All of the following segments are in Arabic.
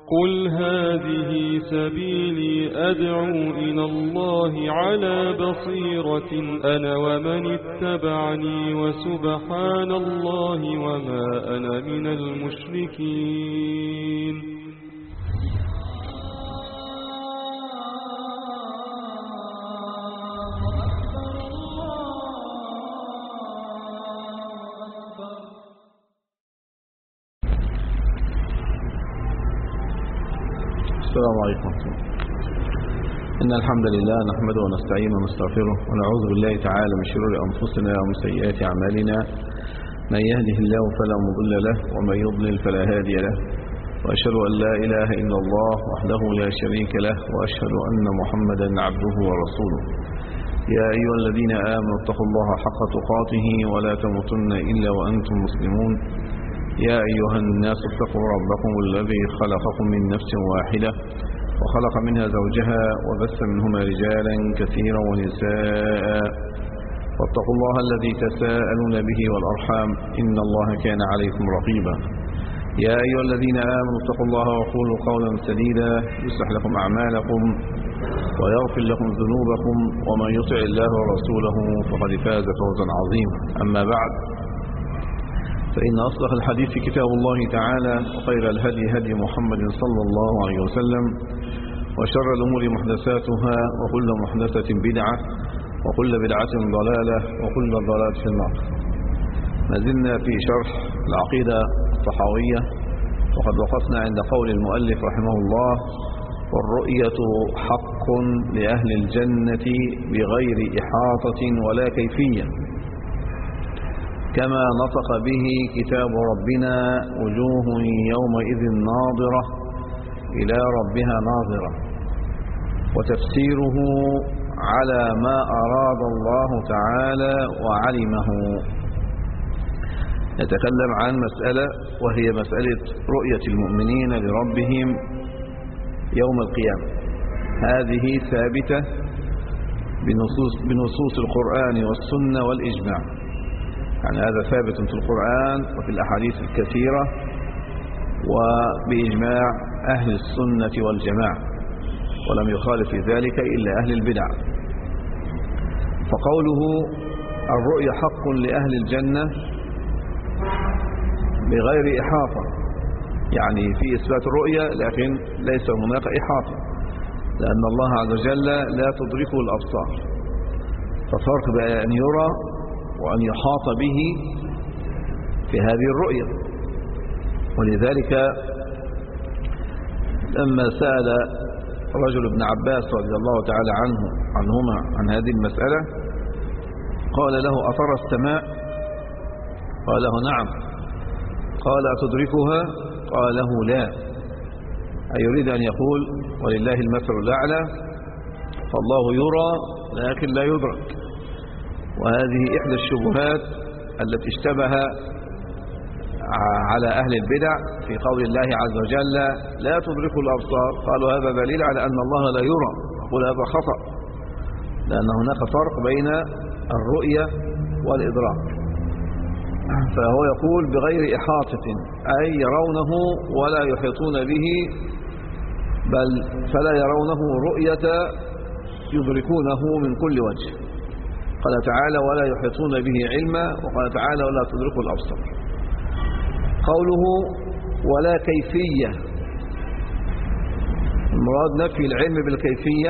قل هذه سبيلي أدعو إلى الله على بصيرة أنا ومن اتبعني وسبحان الله وما أنا من المشركين. السلام عليكم. إن الحمد لله نحمده ونستعينه ونستغفره ونعوذ بالله تعالى من شرور أنفسنا ومن سيئات أعمالنا. من يهده الله فلا مضل له ومن يضلل فلا هادي له، وأشهد أن لا إله إلا الله وحده لا شريك له، وأشهد أن محمدا عبده ورسوله. يا أيها الذين آمنوا اتقوا الله حق تقاته ولا تموتن إلا وأنتم مسلمون. يا أيها الناس اتقوا ربكم الذي خلقكم من نفس واحدة وخلق منها زوجها وبث منهما رجالا كثيرا ونساء، واتقوا الله الذي تساءلون به والأرحام إن الله كان عليكم رقيبا. يا أيها الذين آمنوا اتقوا الله وقولوا قولا سديدا يصلح لكم أعمالكم ويغفر لكم ذنوبكم، ومن يطع الله ورسوله فقد فاز فوزا عظيما. أما بعد، فإن أصدق الحديث كتاب الله تعالى، وخير الهدي هدي محمد صلى الله عليه وسلم، وشر الأمور محدثاتها، وكل محدثة بدعة، وكل بدعة ضلالة، وكل ضلالة في النار. ما زلنا في شرح العقيدة الطحاوية، وقد وقفنا عند قول المؤلف رحمه الله: والرؤية حق لأهل الجنة بغير إحاطة ولا كيفية، كما نطق به كتاب ربنا: وجوه يومئذ ناظرة إلى ربها ناظرة. وتفسيره على ما أراد الله تعالى وعلمه. نتكلم عن مسألة، وهي مسألة رؤية المؤمنين لربهم يوم القيامة. هذه ثابتة بنصوص القرآن والسنة والإجماع. يعني هذا ثابت في القرآن وفي الأحاديث الكثيرة وبإجماع أهل السنة والجماعة، ولم يخالف في ذلك إلا أهل البدع. فقوله الرؤيا حق لأهل الجنة بغير إحاطة، يعني في إثبات الرؤيا لكن ليس هناك إحاطة، لأن الله عز وجل لا تدركه الأبصار. ففرق بين أن يرى وأن يحاط به في هذه الرؤية. ولذلك لما سأل رجل ابن عباس رضي الله تعالى عنهما عن هذه المسألة، قال له: أترى السماء؟ قال له: نعم. قال: أتدركها؟ قال له: لا. أي يريد أن يقول ولله المثل الأعلى، فالله يرى لكن لا يدرك. وهذه إحدى الشبهات التي اشتبه على أهل البدع في قول الله عز وجل: لا تدرك الأبصار. قالوا هذا دليل على أن الله لا يرى. أقول هذا خطأ، لأن هناك فرق بين الرؤية والإدراك. فهو يقول بغير إحاطة، أي يرونه ولا يحيطون به، بل فلا يرونه رؤية يدركونه من كل وجه. قال تعالى: ولا يحيطون به علما، وقال تعالى: ولا تدرك الأبصار. قوله ولا كيفية، المراد نفي العلم بالكيفية،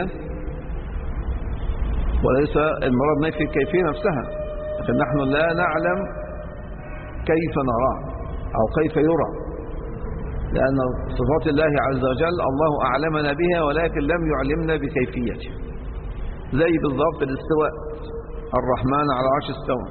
وليس المراد نفي الكيفية نفسها. لكن نحن لا نعلم كيف نراه أو كيف يرى، لأن صفات الله عز وجل الله أعلمنا بها ولكن لم يعلمنا بكيفيته. زي بالضبط الاستواء، الرحمن على العرش استوى،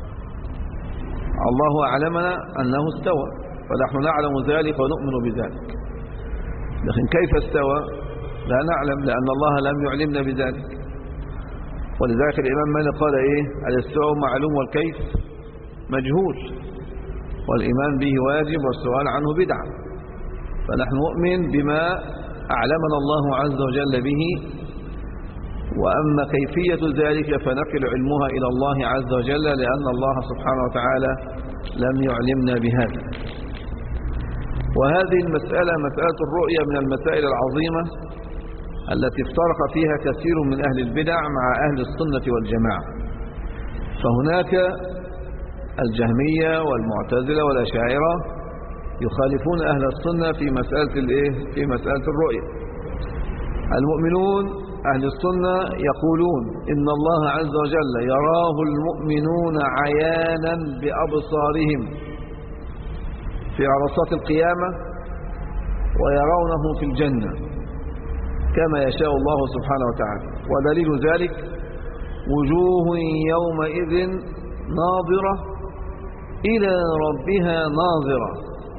الله أعلمنا أنه استوى، فنحن نعلم ذلك ونؤمن بذلك. لكن كيف استوى لا نعلم، لأن الله لم يعلمنا بذلك. ولذلك الإمام مالك قال: الاستواء معلوم والكيف مجهول، والإيمان به واجب والسؤال عنه بدعة. فنحن نؤمن بما أعلمنا الله عز وجل به، وأما كيفية ذلك فنقل علمها إلى الله عز وجل، لأن الله سبحانه وتعالى لم يعلمنا بهذا. وهذه المسألة مسألة الرؤية من المسائل العظيمة التي افترق فيها كثير من أهل البدع مع أهل السنة والجماعة. فهناك الجهمية والمعتزلة والأشاعرة يخالفون أهل السنة في مسألة الرؤية. المؤمنون أهل السنة يقولون إن الله عز وجل يراه المؤمنون عيانا بأبصارهم في عرصات القيامة ويرونه في الجنة كما يشاء الله سبحانه وتعالى. ودليل ذلك وجوه يومئذ ناظرة إلى ربها ناظرة.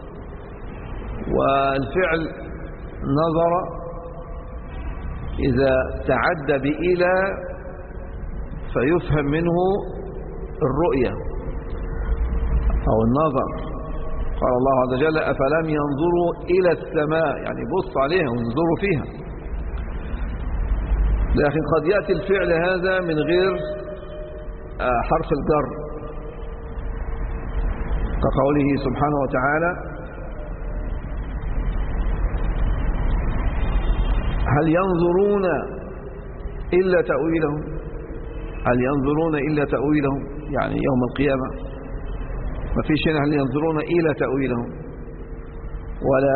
والفعل نظر إذا تعدى بإلى فيفهم منه الرؤية أو النظر. قال الله عز وجل أفلم ينظروا إلى السماء، يعني بص عليها وانظروا فيها. لكن قد يأتي الفعل هذا من غير حرف الجر كقوله سبحانه وتعالى هل ينظرون إلا تأويله. هل ينظرون إلا تأويله يعني يوم القيامة ما فيش هنا هل ينظرون إلى تأويله ولا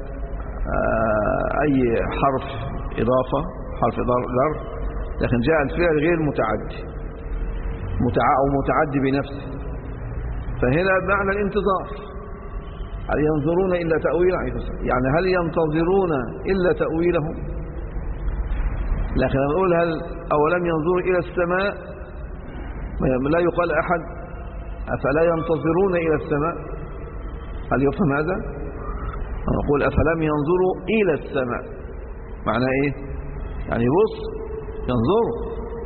أي حرف إضافة حرف جر، لكن جاء الفعل غير متعدي أو متعدي بنفسه. فهنا معنى الانتظار. هل ينظرون إلا تأويله يعني هل ينتظرون إلا تأويله. لكن نقول هل أولم ينظروا إلى السماء لا يقال أحد أفلا ينتظرون إلى السماء. هل يفهم هذا؟ نقول أفلم ينظروا إلى السماء معنى إيه؟ يعني بص ينظروا.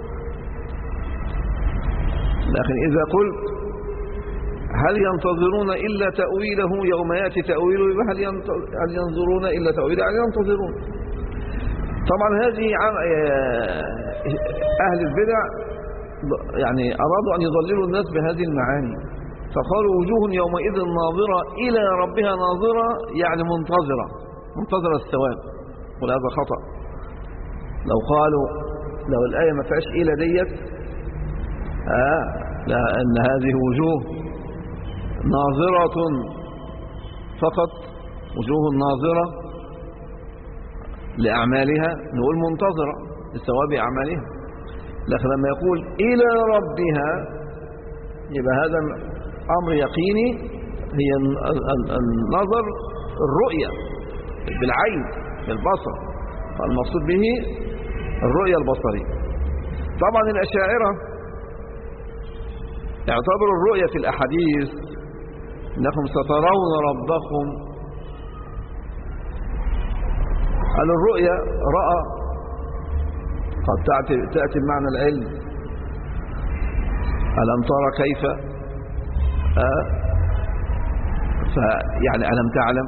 لكن إذا قلت هل ينتظرون إلا تأويله يوم يأتي تأويله هل ينظرون إلا تأويله يعني ينتظرون. طبعا هذه أهل البدع يعني أرادوا أن يضللوا الناس بهذه المعاني، فقالوا وجوه يومئذ ناظرة إلى ربها ناظرة يعني منتظرة الثواب. وهذا خطأ. لو الآية ما فيهاش إلى ديت لأن هذه وجوه ناظرة فقط، وجوه ناظرة لأعمالها نقول منتظرة لثواب أعمالها. لكن لما يقول إلى ربها يبقى هذا أمر يقيني، هي النظر الرؤية بالعين بالبصر، فالمقصود به الرؤية البصرية. طبعا الأشاعرة اعتبروا الرؤية في الأحاديث إنكم سترون ربكم. قالوا الرؤية رأى قد تأتي بمعنى العلم. ألم ترى كيف يعني ألم تعلم.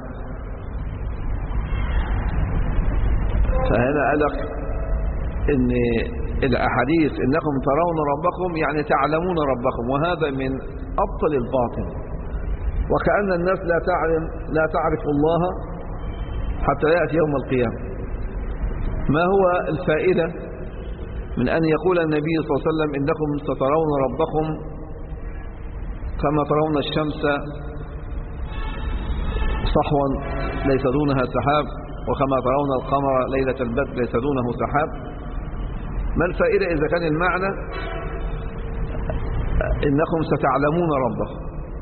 فهنا قالك إن الأحاديث إنكم ترون ربكم يعني تعلمون ربكم، وهذا من أبطل الباطل. وكأن الناس لا تعرف الله حتى يأتي يوم القيامة. ما هو الفائدة من أن يقول النبي صلى الله عليه وسلم إنكم سترون ربكم كما ترون الشمس صحوا ليس دونها سحاب وكما ترون القمر ليلة البدر ليس دونه سحاب. ما الفائدة إذا كان المعنى إنكم ستعلمون ربكم؟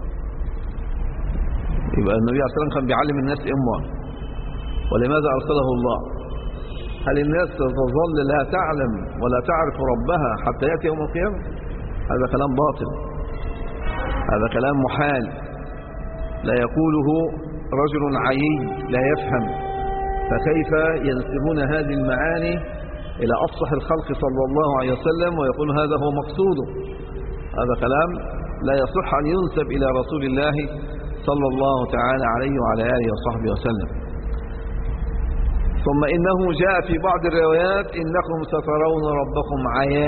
يبقى النبي عليه الصلاة والسلام كان بيعلم الناس إمه. ولماذا أرسله الله؟ هل الناس تظل لا تعلم ولا تعرف ربها حتى يأتي يوم القيامة؟ هذا كلام باطل، هذا كلام محال لا يقوله رجل عيي لا يفهم. فكيف ينسبون هذه المعاني إلى أفصح الخلق صلى الله عليه وسلم ويقول هذا هو مقصوده؟ هذا كلام لا يصح أن ينسب إلى رسول الله صلى الله تعالى عليه وعلى آله وصحبه وسلم. ثم إنه جاء في بعض الروايات إنكم سترون ربكم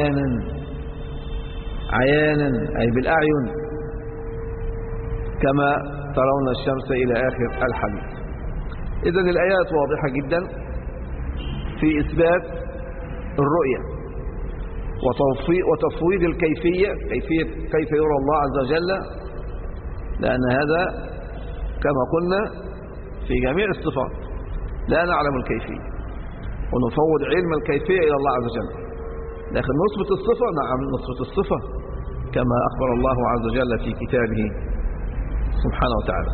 عيانا أي بالأعين كما ترون الشمس إلى آخر الحديث. إذن الآيات واضحة جدا في إثبات الرؤية وتفويض الكيفية، كيف يرى الله عز وجل، لأن هذا كما قلنا في جميع الصفات لا نعلم الكيفية، ونفوض علم الكيفية إلى الله عز وجل. لكن نثبت الصفة، نعم نثبت الصفة كما أخبر الله عز وجل في كتابه سبحانه وتعالى.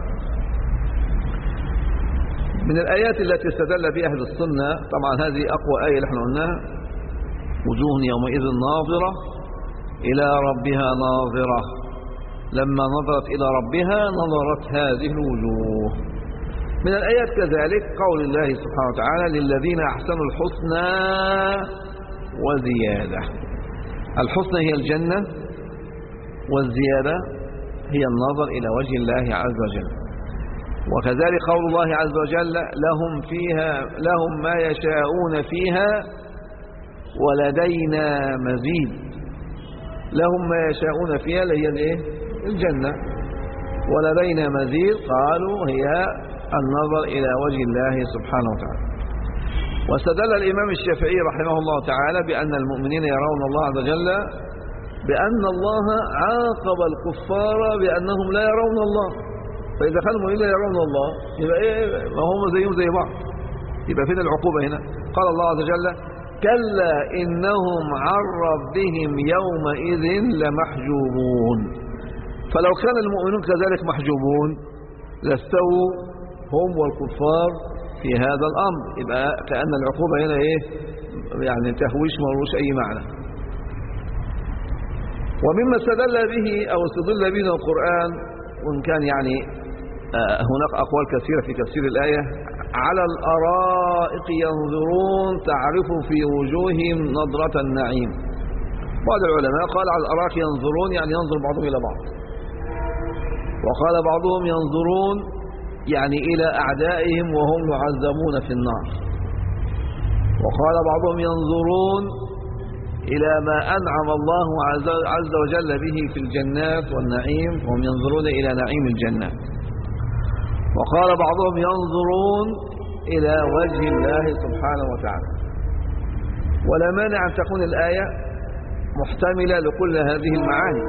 من الآيات التي استدل بها أهل السنة، طبعا هذه أقوى آية اللي احنا قلناها، وجوه يومئذ ناظرة إلى ربها ناظرة، لما نظرت إلى ربها نظرت هذه الوجوه. من الآيات كذلك قول الله سبحانه وتعالى للذين أحسنوا الحسنى وزيادة. الحسنى هي الجنة، والزيادة هي النظر إلى وجه الله عز وجل. وكذلك قول الله عز وجل لهم ما يشاءون فيها ولدينا مزيد. لهم ما يشاءون فيها اللي هي الايه؟ الجنة. ولدينا مزيد قالوا هي النظر إلى وجه الله سبحانه وتعالى. واستدل الإمام الشافعي رحمه الله تعالى بأن المؤمنين يرون الله عز وجل بأن الله عاقب الكفار بأنهم لا يرون الله. فإذا كانوا المؤمنين لا يرون الله يبقى إيه؟ ما هم زيهم زي بعض، يبقى فين العقوبة هنا؟ قال الله عز وجل كلا إنهم عن ربهم يومئذ لمحجوبون. فلو كان المؤمنون كذلك محجوبون لاستووا هم والكفار في هذا الأمر، يبقى كأن العقوبة هنا إيه؟ يعني تهويش ملوش أي معنى. ومما استدل به أو استدل به القرآن، وإن كان يعني هناك أقوال كثيرة في تفسير الآية، على الأرائك ينظرون تعرف في وجوههم نظرة النعيم. بعض العلماء قال على الأرائك ينظرون يعني ينظر بعضهم إلى بعض، وقال بعضهم ينظرون يعني إلى أعدائهم وهم يعذبون في النار، وقال بعضهم ينظرون إلى ما أنعم الله عز وجل به في الجنات والنعيم، وهم ينظرون إلى نعيم الجنة. وقال بعضهم ينظرون إلى وجه الله سبحانه وتعالى. ولا مانع أن تكون الآية محتملة لكل هذه المعاني،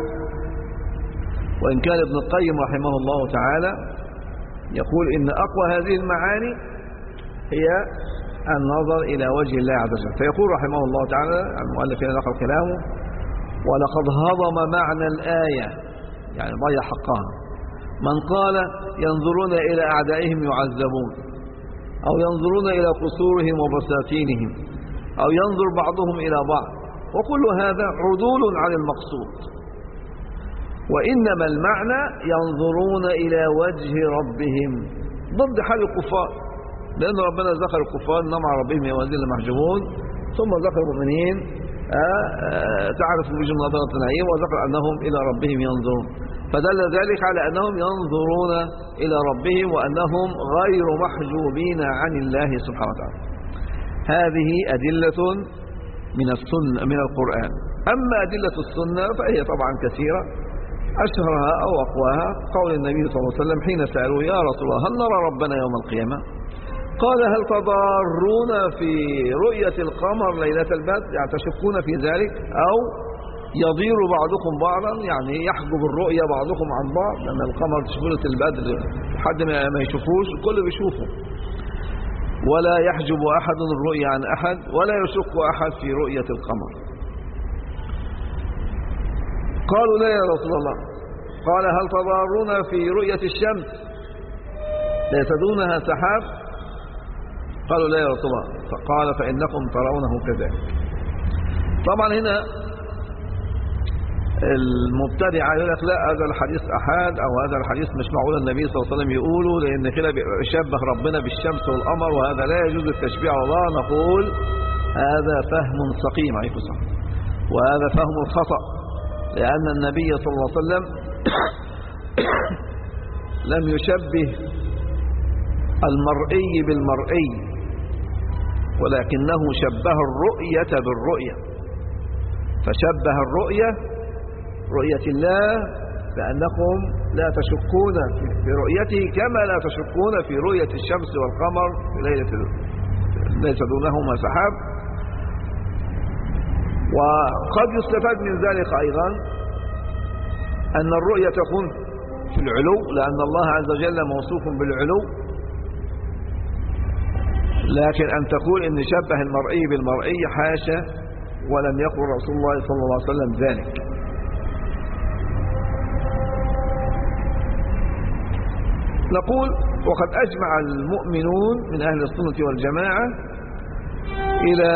وإن كان ابن القيم رحمه الله تعالى يقول إن أقوى هذه المعاني هي النظر إلى وجه الله عز وجل. فيقول رحمه الله تعالى المؤلف هنا نقل كلامه: ولقد هضم معنى الآية، يعني ضيع حقها، من قال ينظرون إلى أعدائهم يعذبون، أو ينظرون إلى قصورهم وبساتينهم، أو ينظر بعضهم إلى بعض، وكل هذا عدول عن المقصود. وإنما المعنى ينظرون إلى وجه ربهم ضد حال الكفار، لأن ربنا ذكر الكفار إنهم عن ربهم يومئذ لمحجوبون، ثم ذكر المؤمنين تعرف وجوه نظرة النعيم، وذكر أنهم إلى ربهم ينظرون، فدل ذلك على أنهم ينظرون إلى ربهم وأنهم غير محجوبين عن الله سبحانه وتعالى. هذه أدلة من السنة من القرآن. أما أدلة السنة فهي طبعا كثيرة، أشهرها أو أقواها قول النبي صلى الله عليه وسلم حين سألوه: يا رسول الله هل نرى ربنا يوم القيامة؟ قال: هل تضارون في رؤية القمر ليلة البدر؟ يعني تشكون في ذلك؟ أو يضير بعضكم بعضا، يعني يحجب الرؤية بعضكم عن بعض، لأن القمر تشبهة البدر حد ما يشوفوش الكل بيشوفه، ولا يحجب أحد الرؤية عن أحد، ولا يشك أحد في رؤية القمر. قالوا: لا يا رسول الله. قال: هل تضارون في رؤية الشمس ليتدونها سحاب؟ قالوا: لا يا رسول الله. فقال: فإنكم ترونه كذلك. طبعا هنا المبتدع يقول لك لا هذا الحديث أحاد، أو هذا الحديث مش معقول النبي صلى الله عليه وسلم يقوله، لأن كده بيشبه ربنا بالشمس والقمر، وهذا لا يجوز التشبيه على الله. نقول هذا فهم سقيم عليكم السلام، وهذا فهم خطأ، لأن النبي صلى الله عليه وسلم لم يشبه المرئي بالمرئي، ولكنه شبه الرؤية بالرؤية، فشبه الرؤية رؤية الله بأنكم لا تشكون في رؤيته كما لا تشكون في رؤية الشمس والقمر في ليلة ليس دونهما سحاب. وقد يستفاد من ذلك أيضا أن الرؤية تكون في العلو، لأن الله عز وجل موصوف بالعلو، لكن أن تقول إن شبه المرئي بالمرئي حاشا، ولم يقل رسول الله صلى الله عليه وسلم ذلك. نقول وقد أجمع المؤمنون من أهل السنة والجماعة إلى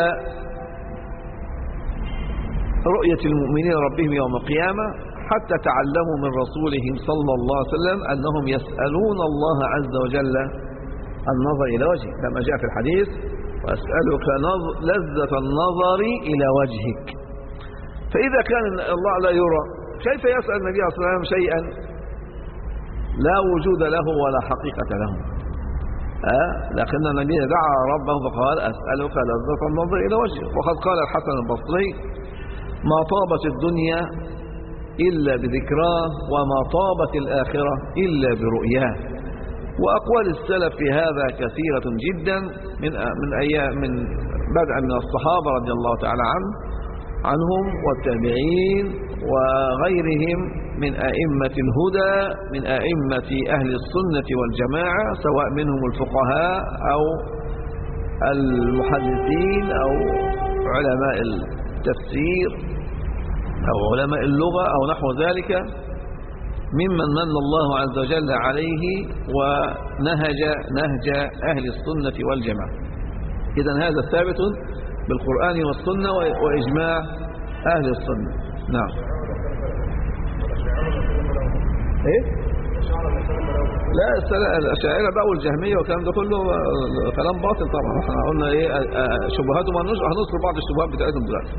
رؤية المؤمنين ربهم يوم القيامة، حتى تعلموا من رسولهم صلى الله عليه وسلم أنهم يسألون الله عز وجل النظر إلى وجهه، كما جاء في الحديث: وأسألك لذة النظر إلى وجهك. فإذا كان الله لا يرى، كيف يسأل النبي صلى الله عليه وسلم شيئا لا وجود له ولا حقيقة له؟ لكن النبي دعا ربه فقال: أسألك لذة النظر إلى وجهك. وقد قال الحسن البصري: ما طابت الدنيا إلا بذكراه، وما طابت الآخرة إلا برؤياه. وأقوال السلف في هذا كثيرة جدا، من بدءا من الصحابة رضي الله تعالى عنهم والتابعين وغيرهم من أئمة الهدى، من أئمة أهل السنة والجماعة، سواء منهم الفقهاء أو المحدثين أو علماء التفسير أو علماء اللغة أو نحو ذلك، ممن من الله عز وجل عليه ونهج نهج أهل السنة والجماعة. إذن هذا ثابت بالقرآن والسنة وإجماع أهل السنة. نعم. إيه؟ لا، الأشاعرة بقى والجهمية والكلام ده كله كلام باطل طبعا. احنا قلنا إيه شبهاتهم، هنذكر بعض الشبهات بتاعتهم دلوقتي.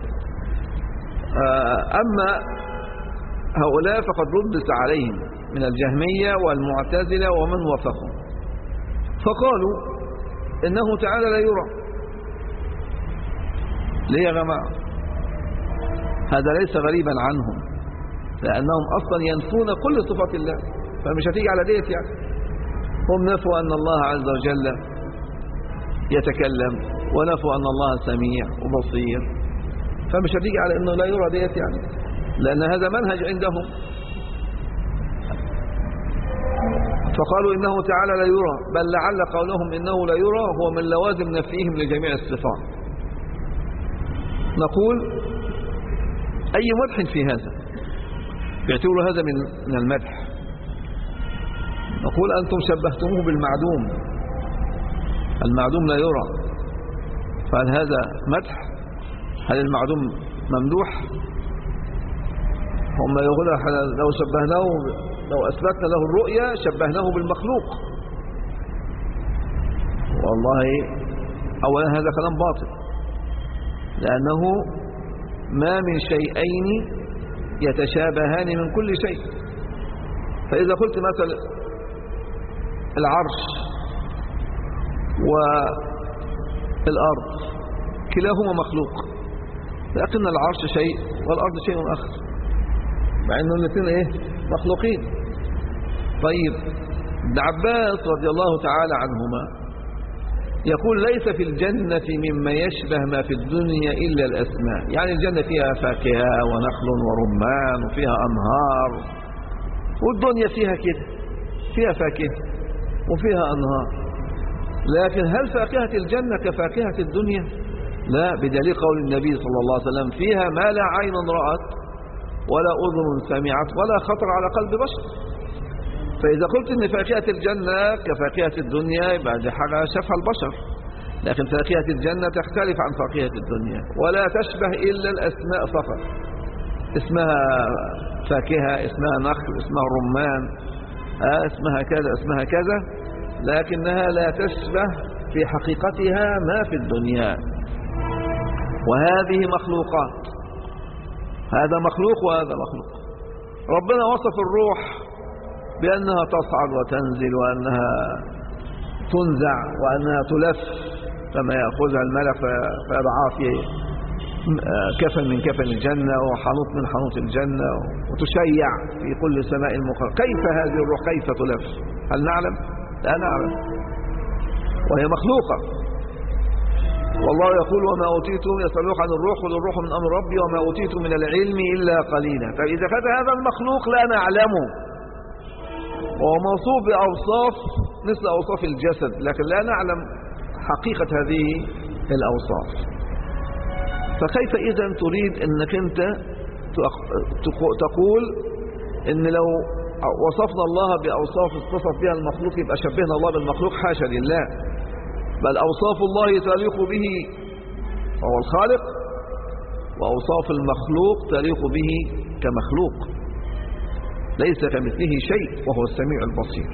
أما هؤلاء فقد ردت عليهم من الجهمية والمعتزلة ومن وافقهم، فقالوا إنه تعالى لا يرى. ليه يا جماعة؟ هذا ليس غريبا عنهم، لأنهم أصلا ينفون كل صفات الله، فمش هتيجي على ديت يعني. هم نفوا أن الله عز وجل يتكلم، ونفوا أن الله سميع وبصير، فمش هتيجي على أنه لا يرى ديت يعني، لأن هذا منهج عندهم. فقالوا إنه تعالى لا يرى، بل لعل قولهم إنه لا يرى هو من لوازم نفيهم لجميع الصفات. نقول أي مدح في هذا يعتبر هذا من المدح. نقول أنتم شبهتموه بالمعدوم، المعدوم لا يرى، فهل هذا مدح؟ هل المعدوم ممدوح؟ هم يقولون لو شبهناه، لو أثبتنا له الرؤية شبهناه بالمخلوق. والله أولا هذا كلام باطل، لأنه ما من شيئين يتشابهان من كل شيء. فإذا قلت مثلا العرش والأرض كلاهما مخلوق، لكن العرش شيء والأرض شيء آخر، مع أنه الاثنين إيه؟ مخلوقين. طيب ابن عباس رضي الله تعالى عنهما يقول: ليس في الجنة مما يشبه ما في الدنيا إلا الأسماء. يعني الجنة فيها فاكهة ونخل ورمان وفيها أنهار، والدنيا فيها كده، فيها فاكهة وفيها أنهار، لكن هل فاكهة الجنة كفاكهة الدنيا؟ لا، بدليل قول النبي صلى الله عليه وسلم: فيها ما لا عين رأت ولا أذن سمعت ولا خطر على قلب بشر. فإذا قلت إن فاكهة الجنة كفاكهة الدنيا يبقى دي حاجة شافها البشر، لكن فاكهة الجنة تختلف عن فاكهة الدنيا، ولا تشبه إلا الأسماء فقط. اسمها فاكهة، اسمها نخل، اسمها رمان، اسمها كذا، اسمها كذا، لكنها لا تشبه في حقيقتها ما في الدنيا. وهذه مخلوقات، هذا مخلوق وهذا مخلوق. ربنا وصف الروح بأنها تصعد وتنزل، وأنها تنزع، وأنها تلف كما يأخذها الملك فيضعها كفن من كفن الجنة وحنوط من حنوط الجنة وتشيع في كل سماء المقرب. كيف هذه الروح كيف تلف؟ هل نعلم؟ لا نعلم، وهي مخلوقة. والله يقول وما أوتيتم يسألوك عن الروح قل الروح من أمر ربي وما أوتيتم من العلم إلا قليلا. فإذا كان هذا المخلوق لا نعلمه وهو موصوف بأوصاف مثل أوصاف الجسد، لكن لا نعلم حقيقة هذه الأوصاف، فكيف إذن تريد أنك أنت تقول أن لو وصفنا الله بأوصاف اتصف بها المخلوق يبقى شبهنا الله بالمخلوق؟ حاشا لله، بل أوصاف الله تليق به وهو الخالق، وأوصاف المخلوق تليق به كمخلوق، ليس كمثله شيء وهو السميع البصير.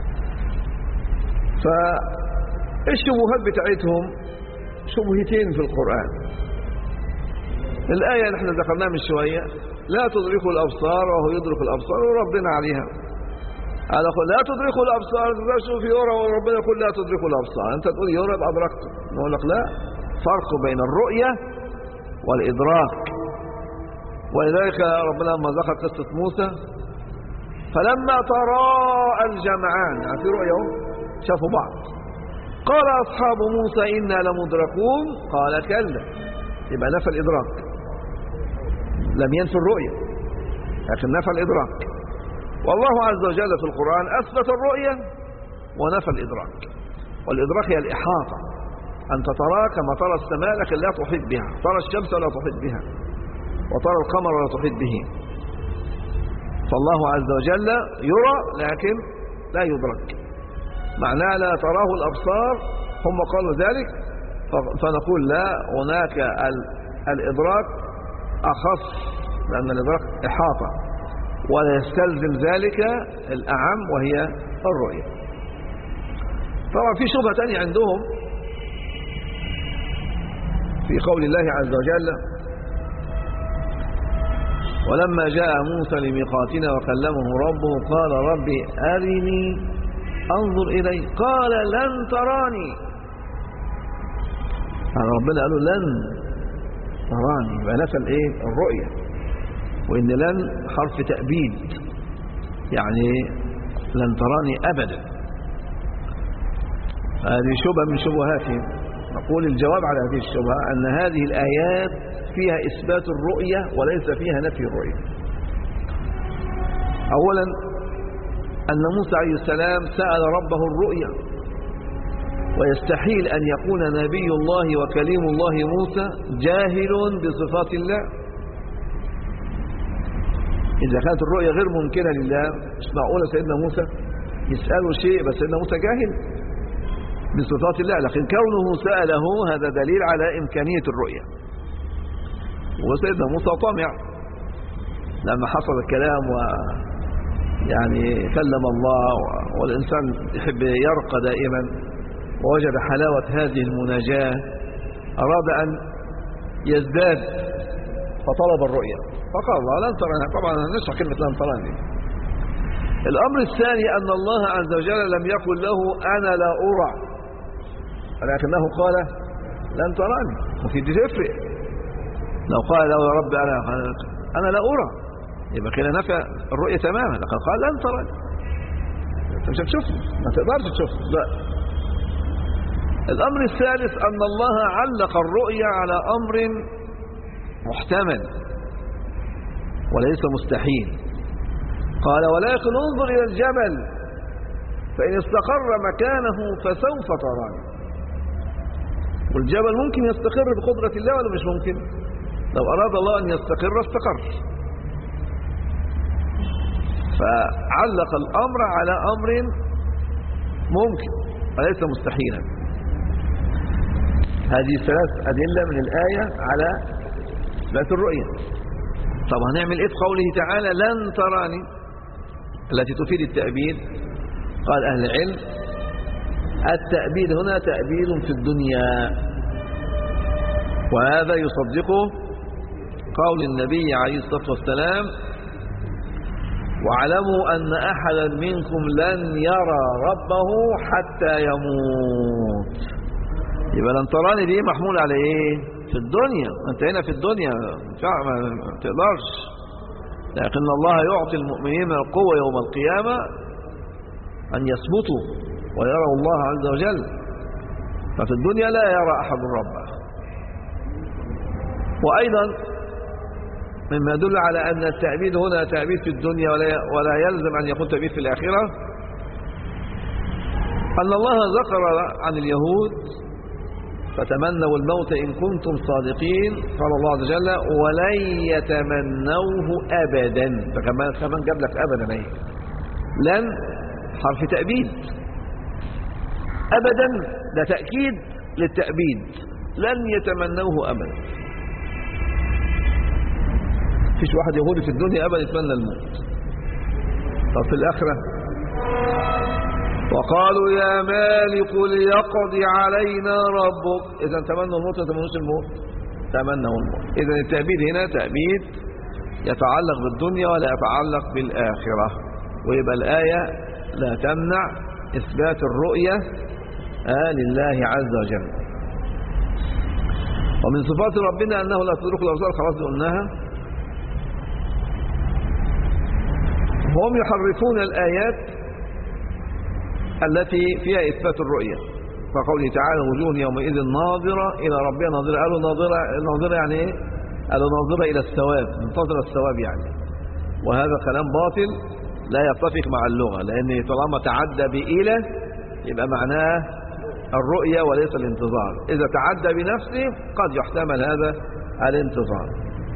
فالشبهات بتاعتهم شبهتين في القرآن. الآية اللي احنا ذكرناها من شوية لا تدرك الأبصار وهو يدرك الأبصار وربنا عليها. قال لا تدرك الأبصار تشوف يرى وربنا يقول لا تدرك الأبصار. أنت تقول يرى يبقى أدركته، نقول لك لا، فرق بين الرؤية والإدراك. ولذلك ربنا لما ذكر قصة موسى فلما تراءى الجمعان، يعني في رؤية شافوا بعض، قال أصحاب موسى إنا لمدركون قال كلا، يبقى نفى الإدراك، لم ينفي الرؤية لكن نفى الإدراك. والله عز وجل في القرآن أثبت الرؤية ونفى الإدراك. والإدراك هي الإحاطة، أنت ترى كما ترى السماء لكن لا تحيط بها، ترى الشمس ولا تحيط بها، وترى القمر ولا تحيط به. فالله عز وجل يرى لكن لا يدرك، معناه لا تراه الأبصار، هم قالوا ذلك، فنقول لا، هناك الإدراك أخص لأن الإدراك إحاطة ولا يستلزم ذلك الأعم وهي الرؤية. طبعا في شبهة تانية عندهم في قول الله عز وجل ولما جاء موسى لميقاتنا وكلمه ربه قال ربي أرني أنظر إليه قال لن تراني. ربنا قالوا لن تراني، يبقى نفى الرؤية، وإن لن حرف تأبيد يعني لن تراني أبدا. هذه شبهة من شبهاتهم. نقول الجواب على هذه الشبهة أن هذه الآيات فيها إثبات الرؤية وليس فيها نفي الرؤية. أولا أن موسى عليه السلام سأل ربه الرؤية، ويستحيل أن يكون نبي الله وكليم الله موسى جاهل بصفات الله. إذا كانت الرؤية غير ممكنة لله مش معقولة سيدنا موسى يسأله شيء بس سيدنا موسى جاهل بصفات الله، لكن كونه سأله هذا دليل على إمكانية الرؤية. وسيدنا موسى طمع لما حصل الكلام ويعني كلم الله، والإنسان يحب يرقى دائما، ووجد حلاوة هذه المناجاة أراد أن يزداد فطلب الرؤية فقال الله لن تراني. طبعا نشرح كلمة لن تراني. الأمر الثاني أن الله عز وجل لم يقل له أنا لا أرى، ولكنه قال لن تراني، وفي دي تفرق. لو قال له يا رب أنا لا أرى يبقى كده نفى الرؤية تماما، لكن قال لن تراني، أنت مش هتشوفني، ما تقدرش تشوفني. لا. الأمر الثالث أن الله علق الرؤية على أمر محتمل وليس مستحيل. قال ولكن انظر إلى الجبل فإن استقر مكانه فسوف تراني. والجبل ممكن يستقر بقدرة الله ولا مش ممكن؟ لو أراد الله أن يستقر استقر. فعلق الأمر على أمر ممكن وليس مستحيلا. هذه ثلاث أدلة من الآية على إثبات الرؤية. طب هنعمل إيه في قوله تعالى لن تراني التي تفيد التأبيد؟ قال أهل العلم التأبيد هنا تأبيد في الدنيا، وهذا يصدقه قول النبي عليه الصلاة والسلام واعلموا أن أحدا منكم لن يرى ربه حتى يموت. يبقى لن تراني دي محمول على إيه؟ في الدنيا، أنت هنا في الدنيا ما تقدرش، لكن الله يعطي المؤمنين القوة يوم القيامة أن يثبتوا ويروا الله عز وجل. ففي الدنيا لا يرى أحد ربه. وأيضا مما يدل على أن التأبيد هنا تأبيد في الدنيا ولا يلزم أن يكون تأبيد في الآخرة، أن الله ذكر عن اليهود فتمنوا الموت إن كنتم صادقين، قال الله عز وجل ولن يتمنوه أبدا. فكمان جاب لك أبدا اهي، لن حرف تأبيد، أبدا ده تأكيد للتأبيد، لن يتمنوه أبدا. فيش واحد يهودي في الدنيا أبدا يتمنى الموت. طب في الآخرة وقالوا يا مالك ليقضي علينا ربك. إذا تمنوا الموت ما تمنوش الموت، تمنوا الموت. إذا التأبيد هنا تأبيد يتعلق بالدنيا ولا يتعلق بالآخرة، ويبقى الآية لا تمنع إثبات الرؤية لله عز وجل. ومن صفات ربنا أنه لا تدرك الأبصار، خلاص قلناها. هم يحرفون الآيات التي فيها إثبات الرؤية، فقوله تعالى وجوه يومئذ ناظرة إلى ربها ناظرة. قالوا ناظرة يعني إيه؟ قالوا ناظرة إلى الثواب، منتظرة الثواب يعني. وهذا كلام باطل لا يتفق مع اللغة، لأن طالما تعدى بإلى يبقى معناه الرؤية وليس الانتظار. إذا تعدى بنفسه قد يحتمل هذا الانتظار.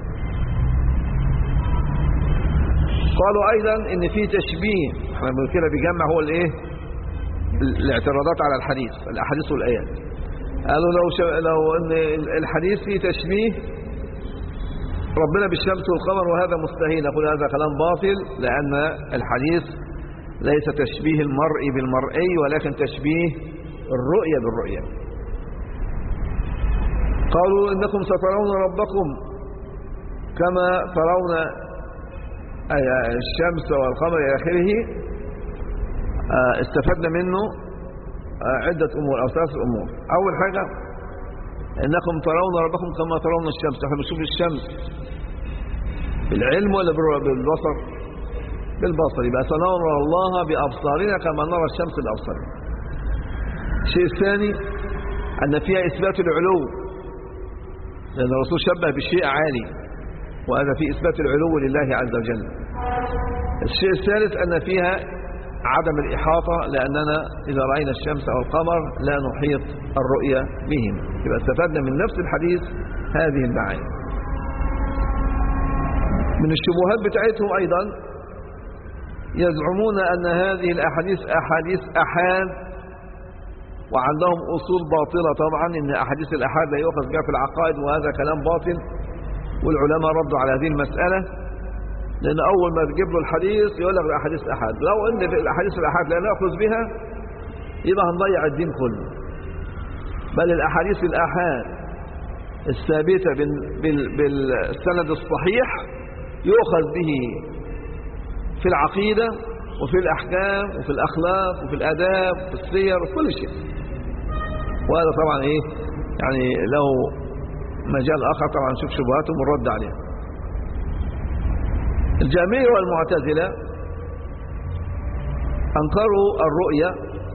قالوا أيضا إن في تشبيه، احنا كده بيجمع هو الإيه؟ الاعتراضات على الحديث، الأحاديث والآيات. قالوا لو أن الحديث فيه تشبيه ربنا بالشمس والقمر وهذا مستحيل، نقول هذا كلام باطل، لأن الحديث ليس تشبيه المرئي بالمرئي ولكن تشبيه الرؤية بالرؤية. قالوا إنكم سترون ربكم كما ترون الشمس والقمر إلى آخره. استفدنا منه عدة أمور أو ثلاث أمور. أول حاجة إنكم ترون ربكم كما ترون الشمس. نحن بنشوف الشمس بالعلم ولا بالبصر؟ بالبصر. يبقى سنرى الله بأبصارنا كما نرى الشمس بأبصارنا. الشيء الثاني أن فيها إثبات العلو، لأن الرسول شبه بالشيء عالي، وهذا في إثبات العلو لله عز وجل. الشيء الثالث أن فيها عدم الإحاطة، لأننا إذا رأينا الشمس أو القمر لا نحيط الرؤية بهم. يبقى استفدنا من نفس الحديث هذه المعاني. من الشبهات بتاعتهم أيضا يزعمون أن هذه الأحاديث أحاديث أحاد، وعندهم أصول باطلة طبعا، إن أحاديث الأحاد لا يؤخذ بها في العقائد، وهذا كلام باطل. والعلماء ردوا على هذه المسألة، لأن أول ما تجيب له الحديث يقول لك الأحاديث الأحاد. لو أن في الأحاديث الأحاد لا نأخذ بها يبقى هنضيع الدين كله. بل الأحاديث الأحاد الثابتة بالسند الصحيح يؤخذ به في العقيدة وفي الأحكام وفي الأخلاق وفي الآداب وفي السير وفي كل شيء. وهذا طبعا يعني له مجال آخر طبعا نشوف شبهاتهم ونرد عليها. الجهمية والمعتزلة أنكروا الرؤية،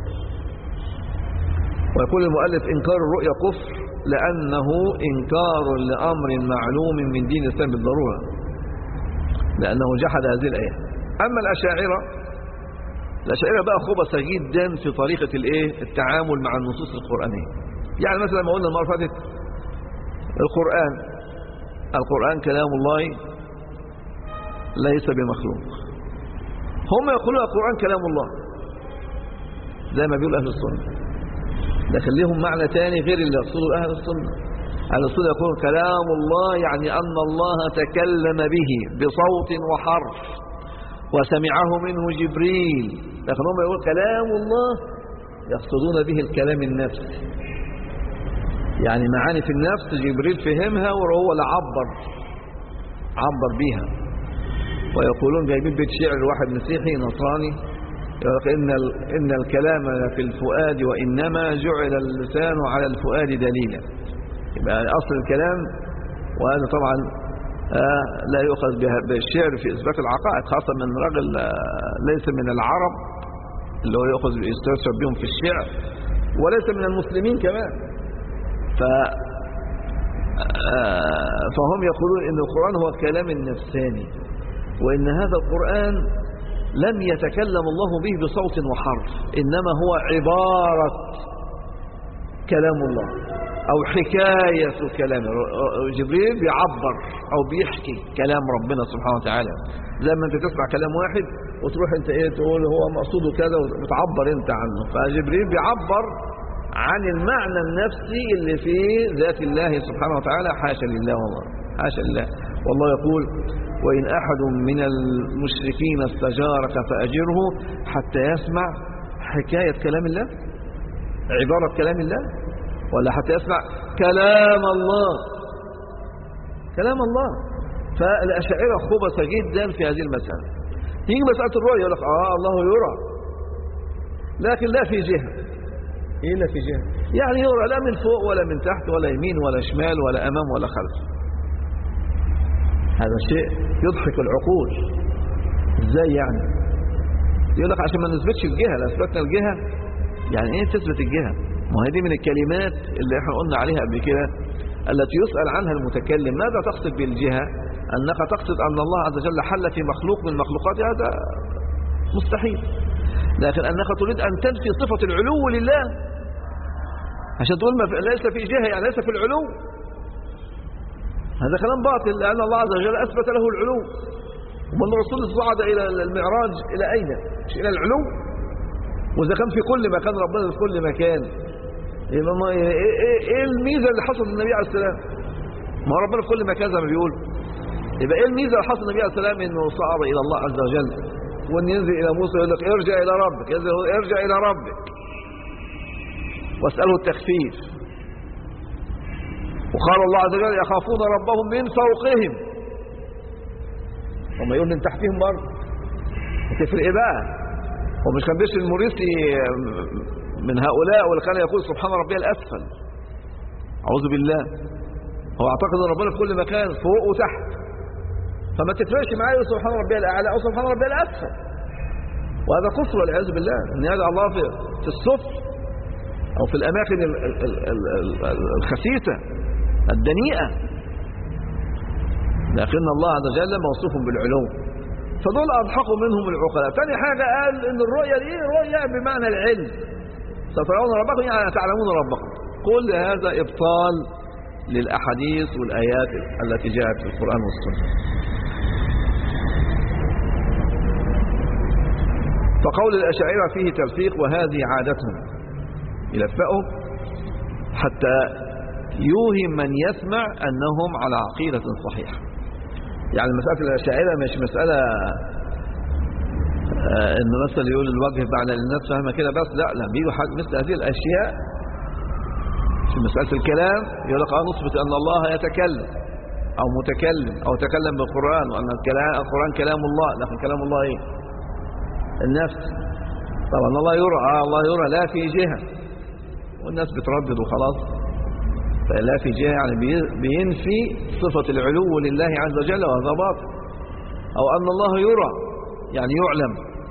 ويقول المؤلف إنكار الرؤية كفر، لأنه إنكار لأمر معلوم من دين الإسلام بالضرورة، لأنه جحد هذه الآية. أما الأشاعرة بقى خبثة جدا في طريقة التعامل مع النصوص القرآنية. يعني مثلا ما قلنا المرة فاتت القرآن كلام الله ليس بمخلوق. هم يقولون القرآن كلام الله زي ما بيقول أهل السنة، لكن لهم معنى تاني غير اللي يقصده أهل السنة. أهل السنة يقولون كلام الله يعني أن الله تكلم به بصوت وحرف وسمعه منه جبريل، لكن هم يقول كلام الله يقصدون به الكلام النفسي، يعني معاني في النفس جبريل فهمها وهو اللي عبر بيها. ويقولون جايبين بيت شعر واحد مسيحي نصراني يقول إن الكلام في الفؤاد وإنما جعل اللسان على الفؤاد دليلا. يبقى أصل الكلام. وهذا طبعا لا يؤخذ بالشعر في إثبات العقائد، خاصة من رجل ليس من العرب اللي هو يستشرب بهم في الشعر، وليس من المسلمين كمان. فهم يقولون إن القرآن هو كلام النفساني، وإن هذا القرآن لم يتكلم الله به بصوت وحرف، إنما هو عبارة كلام الله أو حكاية كلام جبريل، بيعبر أو بيحكي كلام ربنا سبحانه وتعالى. زي ما أنت تسمع كلام واحد وتروح أنت تقول هو مقصوده كذا وتعبر أنت عنه، فجبريل بيعبر عن المعنى النفسي اللي في ذات الله سبحانه وتعالى. حاشا لله والله، حاشا لله. والله يقول: وإن أحد من المشركين استجارك فأجره حتى يسمع حكاية كلام الله، عبارة كلام الله، ولا حتى يسمع كلام الله، كلام الله. فالأشاعرة خبث جدا في هذه المسألة. تيجي مسألة الرؤية يقول لك الله يرى، لكن لا في جهة. ايه لا في جهة؟ يعني يرى لا من فوق ولا من تحت ولا يمين ولا شمال ولا أمام ولا خلف. هذا شيء يضحك العقول. ازاي يعني؟ يقول لك عشان ما نثبتش الجهة، لا اثبتنا الجهة يعني ايه تثبت الجهة؟ ما هي دي من الكلمات اللي احنا قلنا عليها قبل كده التي يسأل عنها المتكلم: ماذا تقصد بالجهة؟ أنك تقصد أن الله عز وجل حل في مخلوق من مخلوقاته، هذا مستحيل. لكن أنك تريد أن تنفي صفة العلو لله، عشان تقول ليس في جهة يعني ليس في العلو، هذا كلام باطل، لأن الله عز وجل أثبت له العلو. ومن الرسول صعد إلى المعراج إلى أين؟ مش إلى العلو؟ وإذا كان في كل مكان ربنا في كل مكان، إيه الميزة اللي حصل للنبي عليه السلام؟ ما ربنا في كل مكان زي ما بيقول. يبقى إيه الميزة اللي حصل للنبي عليه السلام؟ إنه صعد إلى الله عز وجل، وإن ينزل إلى موسى يقول لك ارجع إلى ربك، ارجع إلى ربك واسأله التخفيف. وقال الله عز وجل: يخافون ربهم من فوقهم، وما يقول من تحتهم برضه. هتفرق ايه بقى؟ هو مش كان بيشتري المريسي من هؤلاء واللي كان يقول سبحان ربي الأسفل؟ أعوذ بالله. هو اعتقد ان ربنا في كل مكان فوق وتحت، فما تفرقش معاه يقول سبحان ربي الأعلى أو سبحان ربي الأسفل. وهذا كفر والعياذ بالله، ان يدعو الله في السفل أو في الأماكن الخسيسة الدنيئة، لكن الله عز وجل موصوف بالعلو. فدول أضحكوا منهم العقلاء. ثاني حاجة قال إن الرؤية دي رؤية بمعنى العلم، سترون ربكم يعني تعلمون ربكم. كل هذا إبطال للأحاديث والآيات التي جاءت في القرآن والسنة. فقول الأشاعرة فيه تلفيق، وهذه عادتهم، يلفقوا حتى يوهم من يسمع أنهم على عقيدة صحيحة. يعني مسألة الأشاعرة مش مسألة إنه مثلا يقول الوجه بعد الناس فاهمة كده بس، لا بيجوا حاجة مثل هذه الأشياء في مسألة الكلام. يقول لك نثبت أن الله يتكلم أو متكلم أو تكلم بالقرآن، وأن القرآن كلام الله. لكن كلام الله إيه؟ النفس. طبعا الله يرى، الله يرى لا في جهة، والناس بتردد وخلاص. فلا في جهة يعني بينفي صفة العلو لله عز وجل، وهذا باطل. أو أن الله يرى يعني يعلم.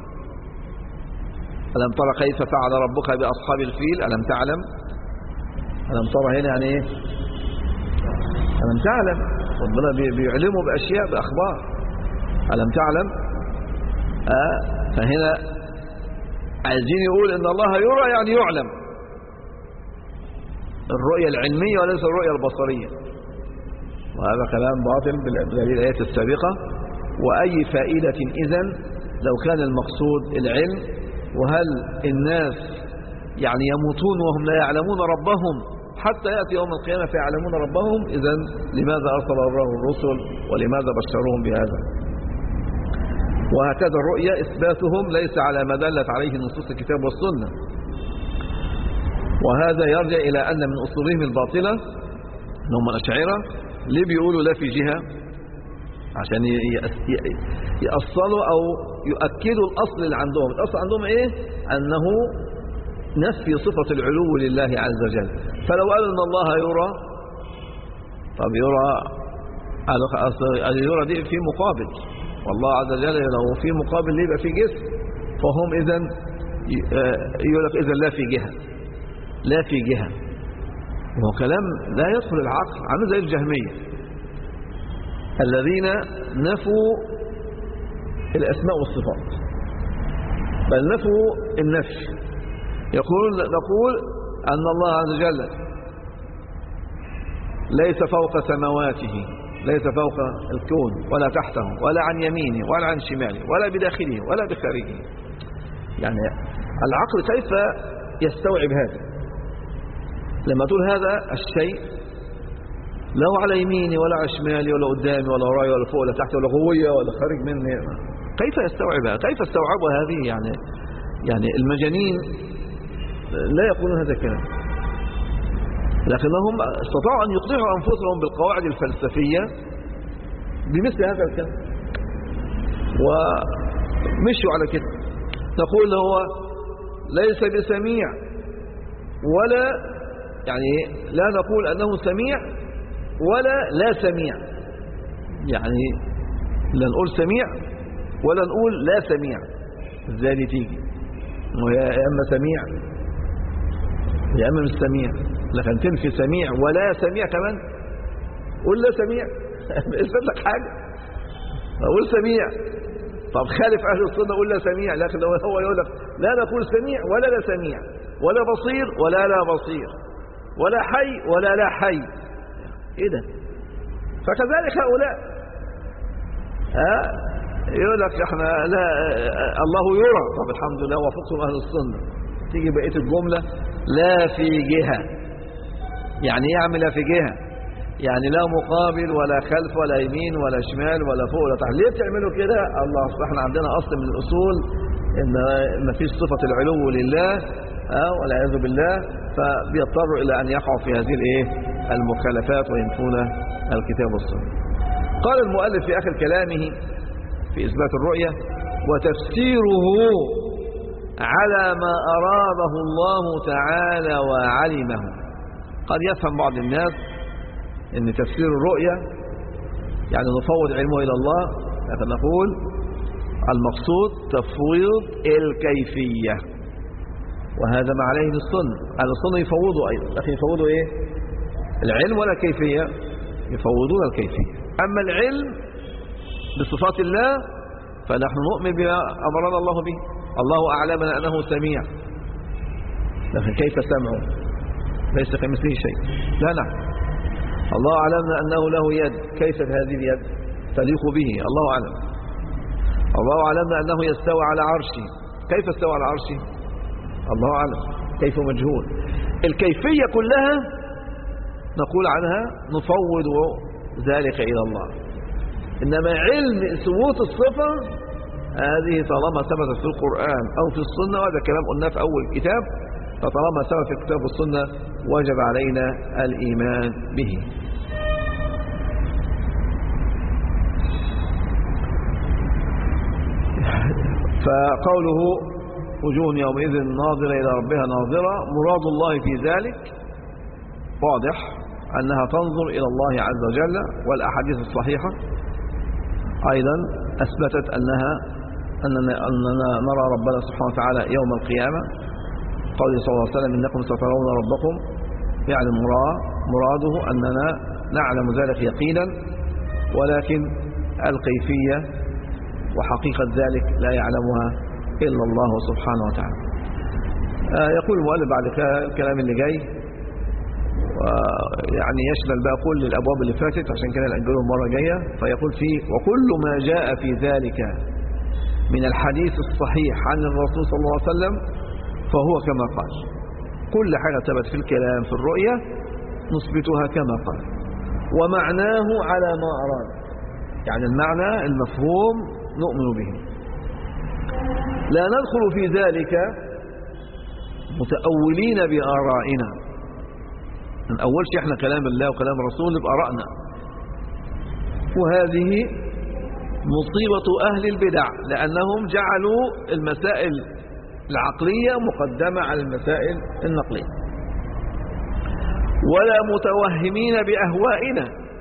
ألم ترى كيف فعل ربك بأصحاب الفيل؟ ألم تعلم؟ ألم ترى هنا يعني إيه؟ ألم تعلم. ربنا بيعلمه بأشياء، بأخبار. ألم تعلم؟ فهنا عايزين يقول إن الله يرى يعني يعلم، الرؤية العلمية وليس الرؤية البصرية. وهذا كلام باطل بدليل الآيات السابقة. وأي فائدة إذن لو كان المقصود العلم؟ وهل الناس يعني يموتون وهم لا يعلمون ربهم حتى يأتي يوم القيامة فيعلمون ربهم؟ إذن لماذا أرسل الله الرسل ولماذا بشرهم بهذا؟ وهكذا الرؤية إثباتهم ليس على ما دلت عليه نصوص الكتاب والسنة. وهذا يرجع إلى أن من أصولهم الباطلة أنهم الأشاعرة ليه بيقولوا لا في جهة؟ عشان يأصلوا أو يؤكدوا الأصل اللي عندهم. الأصل عندهم إيه؟ أنه نفي صفة العلو لله عز وجل. فلو قالوا أن الله يرى طب يرى دي في مقابل، والله عز وجل لو في مقابل ليه يبقى في جسم، فهم إذن يقول لك إذن لا في جهة، لا في جهة، وهو كلام لا يدخل العقل. عامل زي الجهمية الذين نفوا الأسماء والصفات، بل نفوا النفي. نقول أن الله عز وجل ليس فوق سماواته، ليس فوق الكون ولا تحته ولا عن يمينه ولا عن شماله ولا بداخله ولا بخارجه. يعني العقل كيف يستوعب هذا؟ لما تقول هذا الشيء لا على يميني ولا على شمالي ولا قدامي ولا وراي ولا فوق ولا تحت ولا جوية ولا خارج مني، كيف يستوعبها؟ كيف استوعبوا هذه؟ يعني المجانين لا يقولون هذا الكلام، لكنهم استطاعوا أن يقنعوا أنفسهم بالقواعد الفلسفية بمثل هذا الكلام ومشوا على كده. نقول هو ليس بسميع ولا، يعني لا نقول أنه سميع ولا لا سميع، يعني لا نقول سميع ولا نقول لا سميع. ازاي دي تيجي؟ يا اما سميع يا اما مش سميع، لكن تنفي سميع ولا سميع كمان؟ قول لا سميع بيثبت لك حاجه، اقول سميع. طب خالف اهل السنه قول لا سميع، لكن هو يقول لك لا نقول سميع ولا لا سميع ولا بصير ولا لا بصير ولا حي ولا لا حي. ايه ده؟ فكذلك هؤلاء يقول لك احنا لا الله يرى. طب الحمد لله وافقتم اهل السنه. تيجي بقيه الجمله لا في جهه، يعني يعمل لا في جهه، يعني لا مقابل ولا خلف ولا يمين ولا شمال ولا فوق ولا تحت. ليه بتعملوا كده؟ الله اصل احنا عندنا اصل من الاصول ان ما فيش صفه العلو لله والعياذ بالله، فبيضطروا الى ان يقعوا في هذه المخالفات وينفون الكتاب والسنه. قال المؤلف في اخر كلامه في اثبات الرؤيه: وتفسيره على ما اراده الله تعالى وعلمه. قد يفهم بعض الناس ان تفسير الرؤيه يعني نفوض علمه الى الله، لكن نقول المقصود تفويض الكيفيه، وهذا ما عليه السنه. اهل السنه يفوضوا ايضا، لكن يفوضوا ايه؟ العلم ولا الكيفيه؟ يفوضون الكيفيه. اما العلم بصفات الله فنحن نؤمن بما امرنا الله به. الله اعلمنا انه سميع، لكن كيف سمعه؟ ليس كمثله شيء، لا نعلم. الله اعلمنا انه له يد، كيف هذه اليد تليق به؟ الله اعلم. الله اعلمنا انه يستوى على عرشه، كيف استوى على عرشه؟ الله اعلم، كيف مجهول. الكيفيه كلها نقول عنها نفوض ذلك الى الله. انما علم ثبوت الصفه هذه طالما ثبتت في القران او في السنه، وهذا كلام قلناه في اول الكتاب، فطالما ثبت في الكتاب والسنه وجب علينا الايمان به. فقوله وجوه يومئذ ناظرة إلى ربها ناظرة، مراد الله في ذلك واضح أنها تنظر إلى الله عز وجل. والأحاديث الصحيحة أيضا أثبتت أننا نرى ربنا سبحانه وتعالى يوم القيامة. قوله صلى الله عليه وسلم: إنكم سترون ربكم، يعني مراده أننا نعلم ذلك يقينا، ولكن الكيفية وحقيقة ذلك لا يعلمها إلا الله سبحانه وتعالى. يقول المؤلف بعد الكلام اللي جاي، يعني يشمل بقى كل الأبواب اللي فاتت، عشان كده نأجله المرة الجاية. فيقول فيه: وكل ما جاء في ذلك من الحديث الصحيح عن الرسول صلى الله عليه وسلم فهو كما قال. كل حاجة ثبت في الكلام في الرؤية نثبتها كما قال، ومعناه على ما أراد، يعني المعنى المفهوم نؤمن به، لا ندخل في ذلك متأولين بآرائنا. من أولش احنا كلام الله وكلام الرسول بآرائنا، وهذه مصيبة أهل البدع، لأنهم جعلوا المسائل العقلية مقدمة على المسائل النقلية، ولا متوهمين بأهوائنا،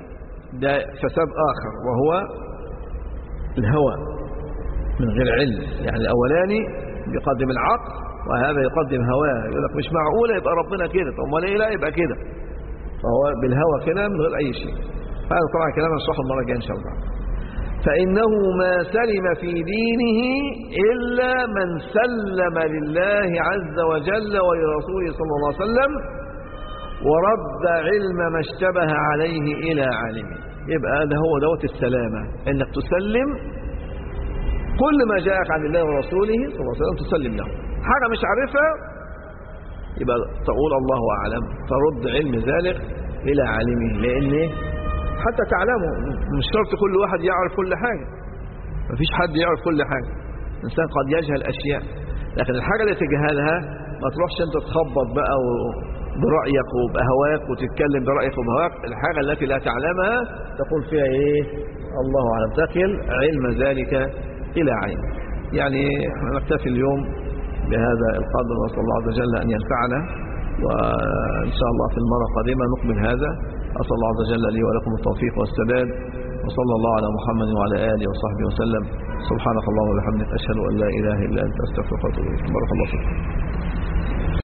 ده فساد آخر وهو الهوى من غير علم. يعني الأولاني بيقدم العقل وهذا يقدم هواه، يقول لك مش معقولة يبقى ربنا كده، طب ما ليه لا يبقى كده، فهو بالهوى كده من غير أي شيء. هذا طبعا كلام نشرحه المرة الجاية إن شاء الله. فإنه ما سلم في دينه إلا من سلم لله عز وجل ولرسوله صلى الله عليه وسلم ورد علم ما اشتبه عليه إلى عالمه. يبقى ده هو دوت السلامة، إنك تسلم كل ما جاءك عن الله ورسوله صلى الله عليه وسلم تسلم له. حاجة مش عارفها يبقى تقول الله أعلم، ترد علم ذلك إلى عالمه، لأن حتى تعلمه مش شرط كل واحد يعرف كل حاجة، مفيش حد يعرف كل حاجة، الإنسان قد يجهل أشياء، لكن الحاجة اللي تجهلها ما تروحش أنت تخبط بقى برأيك وبهواك وتتكلم برأيك وبهواك. الحاجة التي لا تعلمها تقول فيها إيه الله أعلم، تكل علم ذلك إلى عين. يعني نكتفي اليوم بهذا القدر، وصلى الله عز وجل أن ينفعنا، وإن شاء الله في المرة القادمة نكمل هذا. أسأل الله عز وجل لي ولكم التوفيق والسداد، وصلى الله على محمد وعلى آله وصحبه وسلم. سبحانك اللهم وبحمدك، أشهد أن لا إله إلا أنت، أستغفرك وأتوب إليك. بارك الله فيكم.